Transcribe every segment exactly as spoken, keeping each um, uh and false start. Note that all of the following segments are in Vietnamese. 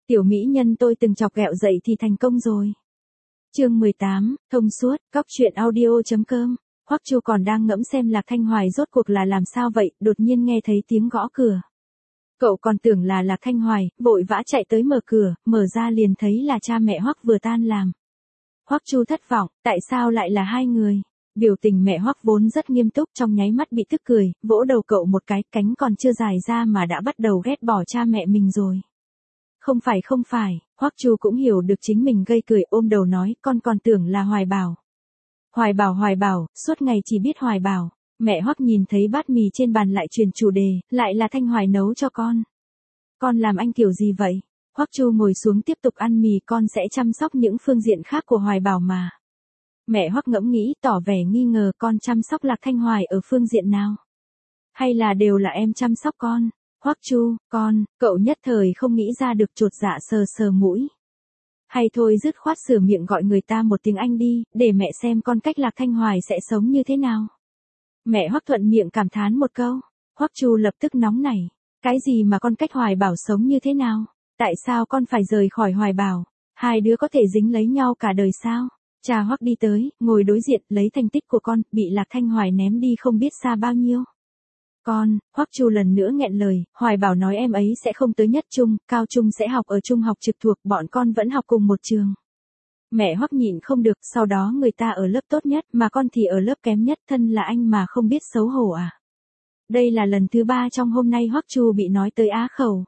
Tiểu mỹ nhân tôi từng chọc ghẹo dậy thì thành công rồi. Chương mười tám, thông suốt, góc truyện audio.com. Hoắc Chu còn đang ngẫm xem Lạc Thanh Hoài rốt cuộc là làm sao vậy, đột nhiên nghe thấy tiếng gõ cửa. Cậu còn tưởng là Lạc Thanh Hoài, vội vã chạy tới mở cửa, mở ra liền thấy là cha mẹ Hoắc vừa tan làm. Hoắc Chu thất vọng, tại sao lại là hai người? Biểu tình mẹ Hoắc vốn rất nghiêm túc, trong nháy mắt bị tức cười, vỗ đầu cậu một cái, cánh còn chưa dài ra mà đã bắt đầu ghét bỏ cha mẹ mình rồi. Không phải không phải, Hoắc Chu cũng hiểu được chính mình gây cười, ôm đầu nói, con còn tưởng là Hoài Bảo. Hoài Bảo Hoài Bảo, suốt ngày chỉ biết Hoài Bảo. Mẹ Hoắc nhìn thấy bát mì trên bàn lại chuyển chủ đề, lại là Thanh Hoài nấu cho con. Con làm anh kiểu gì vậy? Hoắc Chu ngồi xuống tiếp tục ăn mì, con sẽ chăm sóc những phương diện khác của Hoài Bảo mà. Mẹ Hoắc ngẫm nghĩ, tỏ vẻ nghi ngờ, con chăm sóc Lạc Thanh Hoài ở phương diện nào? Hay là đều là em chăm sóc con? Hoắc Chu, con, cậu nhất thời không nghĩ ra được, chột dạ sờ sờ mũi. Hay thôi dứt khoát sửa miệng gọi người ta một tiếng anh đi, để mẹ xem con cách Lạc Thanh Hoài sẽ sống như thế nào. Mẹ Hoắc thuận miệng cảm thán một câu. Hoắc Chu lập tức nóng nảy. Cái gì mà con cách Hoài Bảo sống như thế nào? Tại sao con phải rời khỏi Hoài Bảo? Hai đứa có thể dính lấy nhau cả đời sao? Cha Hoắc đi tới, ngồi đối diện, lấy thành tích của con, bị Lạc Thanh Hoài ném đi không biết xa bao nhiêu. Con, Hoắc Chu lần nữa nghẹn lời, Hoài Bảo nói em ấy sẽ không tới nhất trung, cao trung sẽ học ở trung học trực thuộc, bọn con vẫn học cùng một trường. Mẹ Hoắc nhịn không được, sau đó người ta ở lớp tốt nhất, mà con thì ở lớp kém nhất, thân là anh mà không biết xấu hổ à. Đây là lần thứ ba trong hôm nay Hoắc Chu bị nói tới á khẩu.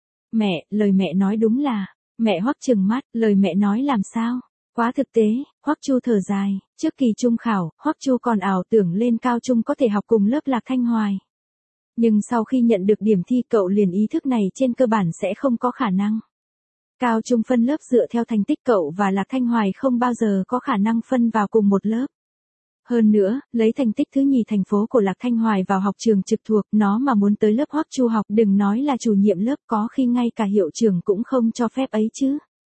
Mẹ, lời mẹ nói đúng là, mẹ Hoắc trừng mắt, lời mẹ nói làm sao? Quá thực tế, Hoắc Chu thở dài, trước kỳ trung khảo, Hoắc Chu còn ảo tưởng lên cao trung có thể học cùng lớp Lạc Thanh Hoài. Nhưng sau khi nhận được điểm thi cậu liền ý thức này trên cơ bản sẽ không có khả năng. Cao trung phân lớp dựa theo thành tích cậu và Lạc Thanh Hoài không bao giờ có khả năng phân vào cùng một lớp. Hơn nữa, lấy thành tích thứ nhì thành phố của Lạc Thanh Hoài vào học trường trực thuộc, nó mà muốn tới lớp Hoắc Chu học, đừng nói là chủ nhiệm lớp, có khi ngay cả hiệu trưởng cũng không cho phép ấy chứ.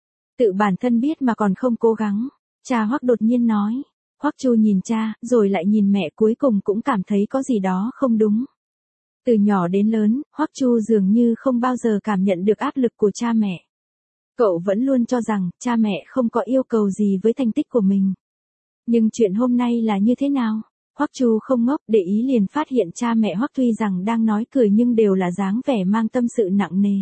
Tự bản thân biết mà còn không cố gắng. Cha Hoắc đột nhiên nói. Hoắc Chu nhìn cha, rồi lại nhìn mẹ, cuối cùng cũng cảm thấy có gì đó không đúng. Từ nhỏ đến lớn, Hoắc Chu dường như không bao giờ cảm nhận được áp lực của cha mẹ. Cậu vẫn luôn cho rằng, cha mẹ không có yêu cầu gì với thành tích của mình. Nhưng chuyện hôm nay là như thế nào? Hoắc Chu không ngốc, để ý liền phát hiện cha mẹ Hoắc tuy rằng đang nói cười nhưng đều là dáng vẻ mang tâm sự nặng nề.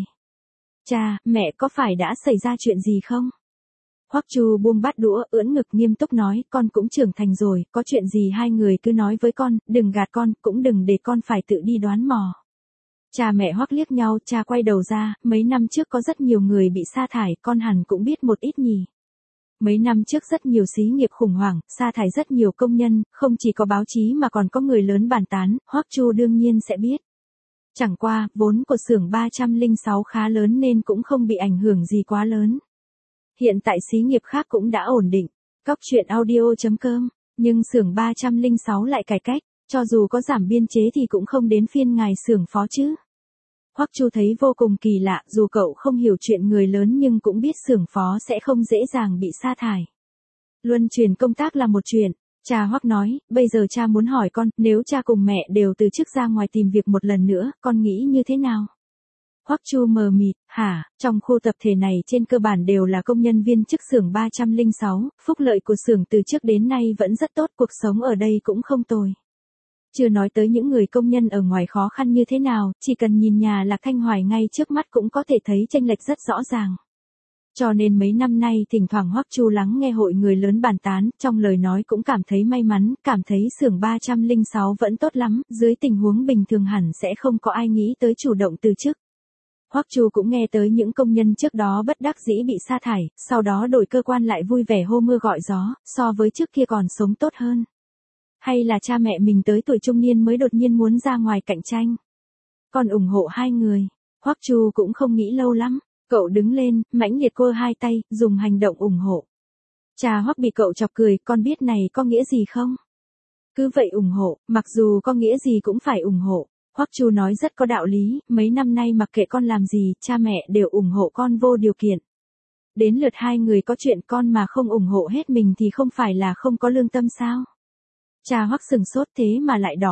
Cha, mẹ có phải đã xảy ra chuyện gì không? Hoắc Chu buông bát đũa, ưỡn ngực nghiêm túc nói, con cũng trưởng thành rồi, có chuyện gì hai người cứ nói với con, đừng gạt con, cũng đừng để con phải tự đi đoán mò. Cha mẹ Hoắc liếc nhau, cha quay đầu ra, mấy năm trước có rất nhiều người bị sa thải, con hẳn cũng biết một ít nhỉ. Mấy năm trước rất nhiều xí nghiệp khủng hoảng, sa thải rất nhiều công nhân, không chỉ có báo chí mà còn có người lớn bàn tán, Hoắc Chu đương nhiên sẽ biết. Chẳng qua, vốn của xưởng ba trăm lẻ sáu khá lớn nên cũng không bị ảnh hưởng gì quá lớn. Hiện tại xí nghiệp khác cũng đã ổn định. Góc truyện audio.com, nhưng xưởng ba trăm lẻ sáu lại cải cách, cho dù có giảm biên chế thì cũng không đến phiên ngài xưởng phó chứ. Hoắc Chu thấy vô cùng kỳ lạ, dù cậu không hiểu chuyện người lớn nhưng cũng biết xưởng phó sẽ không dễ dàng bị sa thải. Luân chuyển công tác là một chuyện. Cha Hoắc nói, bây giờ cha muốn hỏi con, nếu cha cùng mẹ đều từ chức ra ngoài tìm việc một lần nữa, con nghĩ như thế nào? Hoắc Chu mờ mịt, hả, trong khu tập thể này trên cơ bản đều là công nhân viên chức xưởng ba trăm lẻ sáu, phúc lợi của xưởng từ trước đến nay vẫn rất tốt, cuộc sống ở đây cũng không tồi. Chưa nói tới những người công nhân ở ngoài khó khăn như thế nào, chỉ cần nhìn nhà Lạc Thanh Hoài ngay trước mắt cũng có thể thấy chênh lệch rất rõ ràng. Cho nên mấy năm nay thỉnh thoảng Hoắc Chu lắng nghe hội người lớn bàn tán, trong lời nói cũng cảm thấy may mắn, cảm thấy xưởng ba trăm lẻ sáu vẫn tốt lắm, dưới tình huống bình thường hẳn sẽ không có ai nghĩ tới chủ động từ chức. Hoắc Chu cũng nghe tới những công nhân trước đó bất đắc dĩ bị sa thải, sau đó đổi cơ quan lại vui vẻ hô mưa gọi gió, so với trước kia còn sống tốt hơn. Hay là cha mẹ mình tới tuổi trung niên mới đột nhiên muốn ra ngoài cạnh tranh. Còn ủng hộ hai người. Hoắc Chu cũng không nghĩ lâu lắm, cậu đứng lên, mãnh liệt quơ hai tay, dùng hành động ủng hộ. Cha Hoắc bị cậu chọc cười, con biết này có nghĩa gì không? Cứ vậy ủng hộ, mặc dù có nghĩa gì cũng phải ủng hộ. Hoắc Chu nói rất có đạo lý, mấy năm nay mặc kệ con làm gì, cha mẹ đều ủng hộ con vô điều kiện. Đến lượt hai người có chuyện con mà không ủng hộ hết mình thì không phải là không có lương tâm sao? Cha Hoắc sừng sốt thế mà lại đỏ mắt.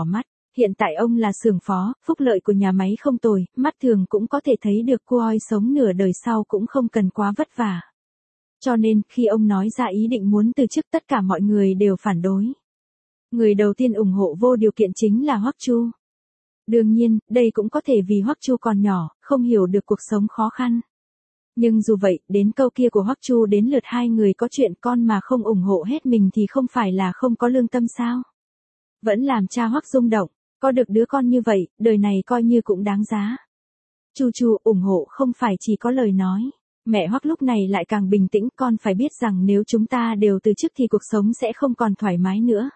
Hiện tại ông là xưởng phó, phúc lợi của nhà máy không tồi, mắt thường cũng có thể thấy được cô oi sống nửa đời sau cũng không cần quá vất vả. Cho nên, khi ông nói ra ý định muốn từ chức tất cả mọi người đều phản đối. Người đầu tiên ủng hộ vô điều kiện chính là Hoắc Chu. Đương nhiên, đây cũng có thể vì Hoắc Chu còn nhỏ, không hiểu được cuộc sống khó khăn. Nhưng dù vậy, đến câu kia của Hoắc Chu đến lượt hai người có chuyện con mà không ủng hộ hết mình thì không phải là không có lương tâm sao? Vẫn làm cha Hoắc rung động, có được đứa con như vậy, đời này coi như cũng đáng giá. Chu Chu ủng hộ không phải chỉ có lời nói. Mẹ Hoắc lúc này lại càng bình tĩnh, con phải biết rằng nếu chúng ta đều từ chức thì cuộc sống sẽ không còn thoải mái nữa.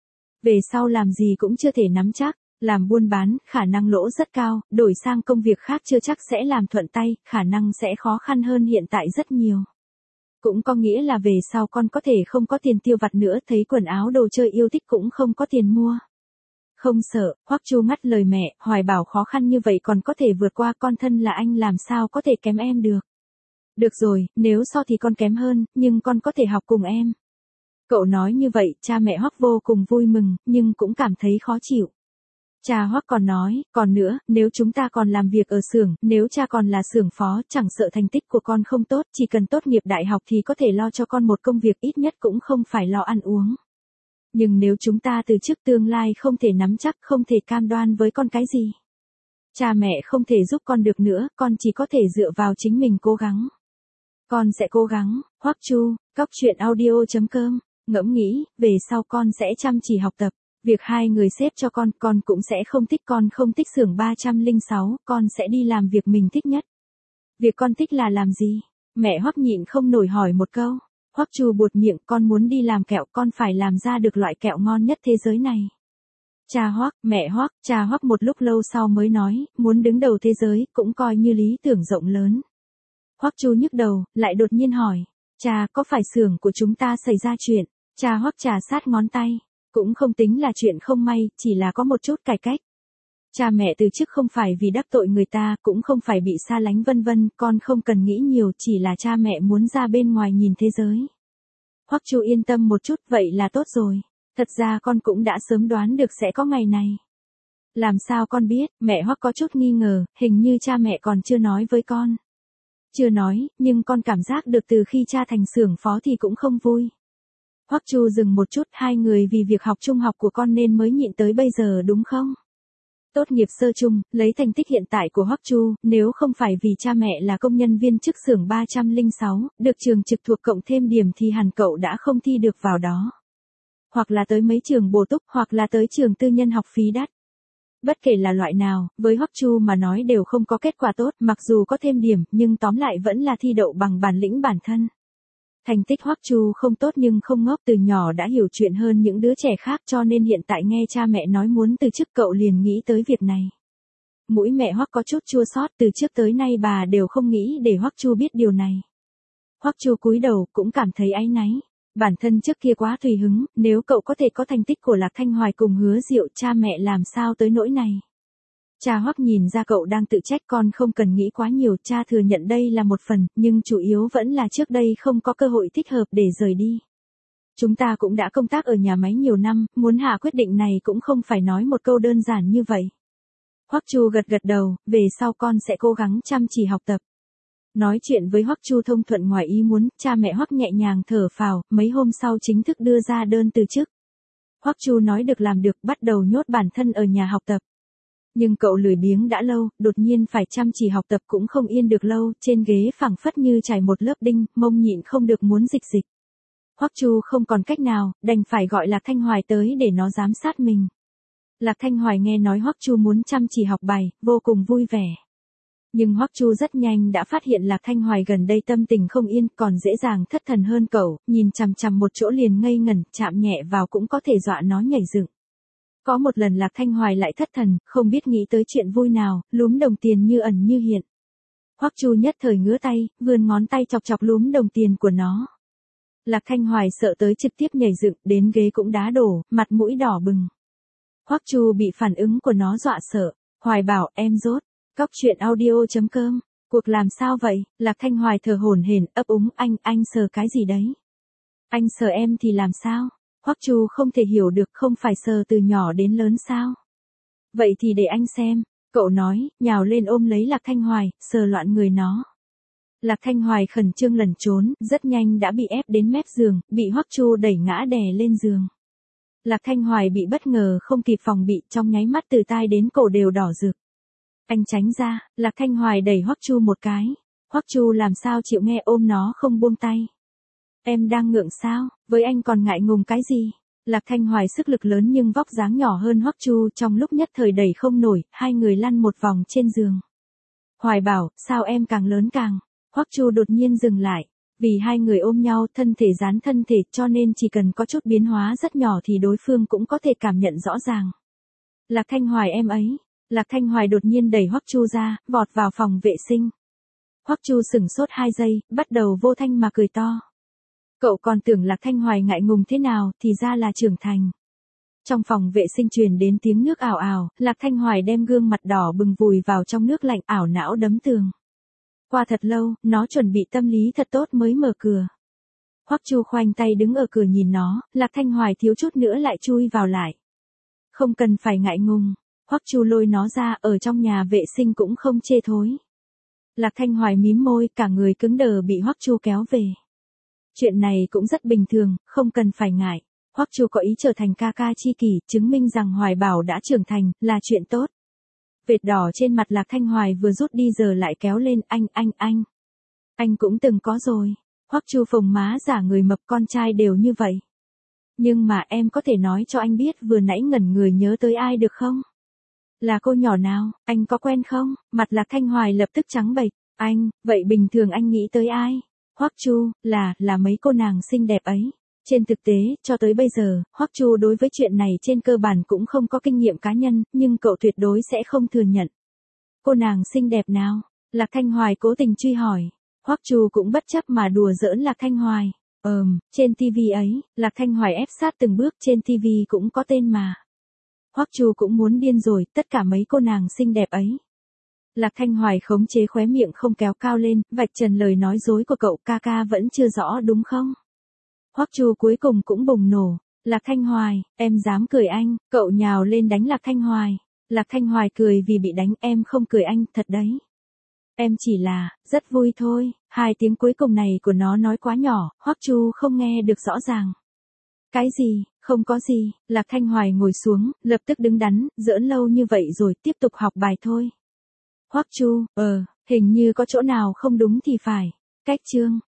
Về sau làm gì cũng chưa thể nắm chắc, làm buôn bán, khả năng lỗ rất cao, đổi sang công việc khác chưa chắc sẽ làm thuận tay, khả năng sẽ khó khăn hơn hiện tại rất nhiều. Cũng có nghĩa là về sau con có thể không có tiền tiêu vặt nữa, thấy quần áo đồ chơi yêu thích cũng không có tiền mua. Không sợ, Hoắc Chu ngắt lời mẹ, Hoài bảo khó khăn như vậy còn có thể vượt qua, con thân là anh làm sao có thể kém em được. Được rồi, nếu so thì con kém hơn, nhưng con có thể học cùng em. Cậu nói như vậy, cha mẹ Hoắc vô cùng vui mừng, nhưng cũng cảm thấy khó chịu. Cha Hoắc còn nói, còn nữa, nếu chúng ta còn làm việc ở xưởng, nếu cha còn là xưởng phó, chẳng sợ thành tích của con không tốt, chỉ cần tốt nghiệp đại học thì có thể lo cho con một công việc, ít nhất cũng không phải lo ăn uống. Nhưng nếu chúng ta từ chức tương lai không thể nắm chắc, không thể cam đoan với con cái gì. Cha mẹ không thể giúp con được nữa, con chỉ có thể dựa vào chính mình cố gắng. Con sẽ cố gắng, Hoắc Chu, Cóc Truyện Audio chấm com, ngẫm nghĩ, về sau con sẽ chăm chỉ học tập. Việc hai người xếp cho con, con cũng sẽ không thích, con không thích xưởng ba không sáu, con sẽ đi làm việc mình thích nhất. Việc con thích là làm gì? Mẹ Hoắc nhịn không nổi hỏi một câu. Hoắc Chu buột miệng, con muốn đi làm kẹo, con phải làm ra được loại kẹo ngon nhất thế giới này. Cha Hoắc, mẹ Hoắc, cha Hoắc một lúc lâu sau mới nói, muốn đứng đầu thế giới, cũng coi như lý tưởng rộng lớn. Hoắc Chu nhức đầu, lại đột nhiên hỏi, cha, có phải xưởng của chúng ta xảy ra chuyện? Cha Hoắc trà sát ngón tay, cũng không tính là chuyện không may, chỉ là có một chút cải cách. Cha mẹ từ chức không phải vì đắc tội người ta, cũng không phải bị xa lánh vân vân, con không cần nghĩ nhiều, chỉ là cha mẹ muốn ra bên ngoài nhìn thế giới. Hoắc Chu yên tâm một chút, vậy là tốt rồi. Thật ra con cũng đã sớm đoán được sẽ có ngày này. Làm sao con biết? Mẹ Hoắc có chút nghi ngờ, hình như cha mẹ còn chưa nói với con. Chưa nói, nhưng con cảm giác được từ khi cha thành xưởng phó thì cũng không vui. Hoắc Chu dừng một chút, hai người vì việc học trung học của con nên mới nhịn tới bây giờ đúng không? Tốt nghiệp sơ trung, lấy thành tích hiện tại của Hoắc Chu, nếu không phải vì cha mẹ là công nhân viên chức xưởng ba không sáu, được trường trực thuộc cộng thêm điểm thì hẳn cậu đã không thi được vào đó. Hoặc là tới mấy trường bổ túc, hoặc là tới trường tư nhân học phí đắt. Bất kể là loại nào, với Hoắc Chu mà nói đều không có kết quả tốt, mặc dù có thêm điểm, nhưng tóm lại vẫn là thi đậu bằng bản lĩnh bản thân. Thành tích Hoắc Chu không tốt nhưng không ngốc, từ nhỏ đã hiểu chuyện hơn những đứa trẻ khác, cho nên hiện tại nghe cha mẹ nói muốn từ chức cậu liền nghĩ tới việc này. Mũi mẹ Hoắc có chút chua xót, từ trước tới nay bà đều không nghĩ để Hoắc Chu biết điều này. Hoắc Chu cúi đầu cũng cảm thấy áy náy. Bản thân trước kia quá tùy hứng, nếu cậu có thể có thành tích của Lạc Thanh Hoài cùng Hứa Diệu, cha mẹ làm sao tới nỗi này. Cha Hoắc nhìn ra cậu đang tự trách, con không cần nghĩ quá nhiều, cha thừa nhận đây là một phần, nhưng chủ yếu vẫn là trước đây không có cơ hội thích hợp để rời đi. Chúng ta cũng đã công tác ở nhà máy nhiều năm, muốn hạ quyết định này cũng không phải nói một câu đơn giản như vậy. Hoắc Chu gật gật đầu, về sau con sẽ cố gắng chăm chỉ học tập. Nói chuyện với Hoắc Chu thông thuận ngoài ý muốn, cha mẹ Hoắc nhẹ nhàng thở phào, mấy hôm sau chính thức đưa ra đơn từ chức. Hoắc Chu nói được làm được, bắt đầu nhốt bản thân ở nhà học tập. Nhưng cậu lười biếng đã lâu, đột nhiên phải chăm chỉ học tập cũng không yên được lâu, trên ghế phẳng phất như trải một lớp đinh, mông nhịn không được muốn dịch dịch. Hoắc Chu không còn cách nào, đành phải gọi Lạc Thanh Hoài tới để nó giám sát mình. Lạc Thanh Hoài nghe nói Hoắc Chu muốn chăm chỉ học bài, vô cùng vui vẻ. Nhưng Hoắc Chu rất nhanh đã phát hiện Lạc Thanh Hoài gần đây tâm tình không yên, còn dễ dàng thất thần hơn cậu, nhìn chằm chằm một chỗ liền ngây ngẩn, chạm nhẹ vào cũng có thể dọa nó nhảy dựng. Có một lần Lạc Thanh Hoài lại thất thần, không biết nghĩ tới chuyện vui nào, lúm đồng tiền như ẩn như hiện. Hoắc Chu nhất thời ngứa tay, vươn ngón tay chọc chọc lúm đồng tiền của nó. Lạc Thanh Hoài sợ tới trực tiếp nhảy dựng, đến ghế cũng đá đổ, mặt mũi đỏ bừng. Hoắc Chu bị phản ứng của nó dọa sợ, Hoài bảo em dốt. Cóc Truyện Audio chấm com, cuộc làm sao vậy? Lạc Thanh Hoài thở hổn hển, ấp úng, anh, anh sờ cái gì đấy? Anh sờ em thì làm sao? Hoắc Chu không thể hiểu được, không phải sờ từ nhỏ đến lớn sao? Vậy thì để anh xem, cậu nói, nhào lên ôm lấy Lạc Thanh Hoài, sờ loạn người nó. Lạc Thanh Hoài khẩn trương lẩn trốn, rất nhanh đã bị ép đến mép giường, bị Hoắc Chu đẩy ngã đè lên giường. Lạc Thanh Hoài bị bất ngờ không kịp phòng bị, trong nháy mắt từ tai đến cổ đều đỏ rực. Anh tránh ra, Lạc Thanh Hoài đẩy Hoắc Chu một cái. Hoắc Chu làm sao chịu nghe, ôm nó không buông tay. Em đang ngượng sao, với anh còn ngại ngùng cái gì? Lạc Thanh Hoài sức lực lớn nhưng vóc dáng nhỏ hơn Hoắc Chu, trong lúc nhất thời đẩy không nổi, hai người lăn một vòng trên giường. Hoài bảo, sao em càng lớn càng. Hoắc Chu đột nhiên dừng lại, vì hai người ôm nhau, thân thể dán thân thể, cho nên chỉ cần có chút biến hóa rất nhỏ thì đối phương cũng có thể cảm nhận rõ ràng. Lạc Thanh Hoài em ấy. Lạc Thanh Hoài đột nhiên đẩy Hoắc Chu ra, vọt vào phòng vệ sinh. Hoắc Chu sửng sốt hai giây, bắt đầu vô thanh mà cười to. Cậu còn tưởng Lạc Thanh Hoài ngại ngùng thế nào, thì ra là trưởng thành. Trong phòng vệ sinh truyền đến tiếng nước ào ào, Lạc Thanh Hoài đem gương mặt đỏ bừng vùi vào trong nước lạnh, ảo não đấm tường. Qua thật lâu, nó chuẩn bị tâm lý thật tốt mới mở cửa. Hoắc Chu khoanh tay đứng ở cửa nhìn nó, Lạc Thanh Hoài thiếu chút nữa lại chui vào lại. Không cần phải ngại ngùng. Hoắc Chu lôi nó ra, ở trong nhà vệ sinh cũng không chê thối. Lạc Thanh Hoài mím môi, cả người cứng đờ bị Hoắc Chu kéo về. Chuyện này cũng rất bình thường, không cần phải ngại. Hoắc Chu có ý trở thành ca ca chi kỷ, chứng minh rằng Hoài Bảo đã trưởng thành, là chuyện tốt. Vệt đỏ trên mặt Lạc Thanh Hoài vừa rút đi giờ lại kéo lên, anh, anh, anh. Anh cũng từng có rồi. Hoắc Chu phồng má giả người mập, con trai đều như vậy. Nhưng mà em có thể nói cho anh biết vừa nãy ngẩn người nhớ tới ai được không? Là cô nhỏ nào, anh có quen không? Mặt Lạc Thanh Hoài lập tức trắng bệch. Anh, vậy bình thường anh nghĩ tới ai? Hoắc Chu, là, là mấy cô nàng xinh đẹp ấy. Trên thực tế, cho tới bây giờ, Hoắc Chu đối với chuyện này trên cơ bản cũng không có kinh nghiệm cá nhân, nhưng cậu tuyệt đối sẽ không thừa nhận. Cô nàng xinh đẹp nào? Lạc Thanh Hoài cố tình truy hỏi. Hoắc Chu cũng bất chấp mà đùa giỡn Lạc Thanh Hoài. Ờm, trên tivi ấy, Lạc Thanh Hoài ép sát từng bước, trên tivi cũng có tên mà. Hoắc Chu cũng muốn điên rồi, tất cả mấy cô nàng xinh đẹp ấy. Lạc Thanh Hoài khống chế khóe miệng không kéo cao lên, vạch trần lời nói dối của cậu, ca ca vẫn chưa rõ đúng không? Hoắc Chu cuối cùng cũng bùng nổ. Lạc Thanh Hoài, em dám cười anh, cậu nhào lên đánh Lạc Thanh Hoài. Lạc Thanh Hoài cười vì bị đánh, em không cười anh, thật đấy. Em chỉ là, rất vui thôi. Hai tiếng cuối cùng này của nó nói quá nhỏ, Hoắc Chu không nghe được rõ ràng. Cái gì, không có gì. Lạc Thanh Hoài ngồi xuống, lập tức đứng đắn, giỡn lâu như vậy rồi, tiếp tục học bài thôi. Hoắc Chu, ờ, hình như có chỗ nào không đúng thì phải. Cách chương.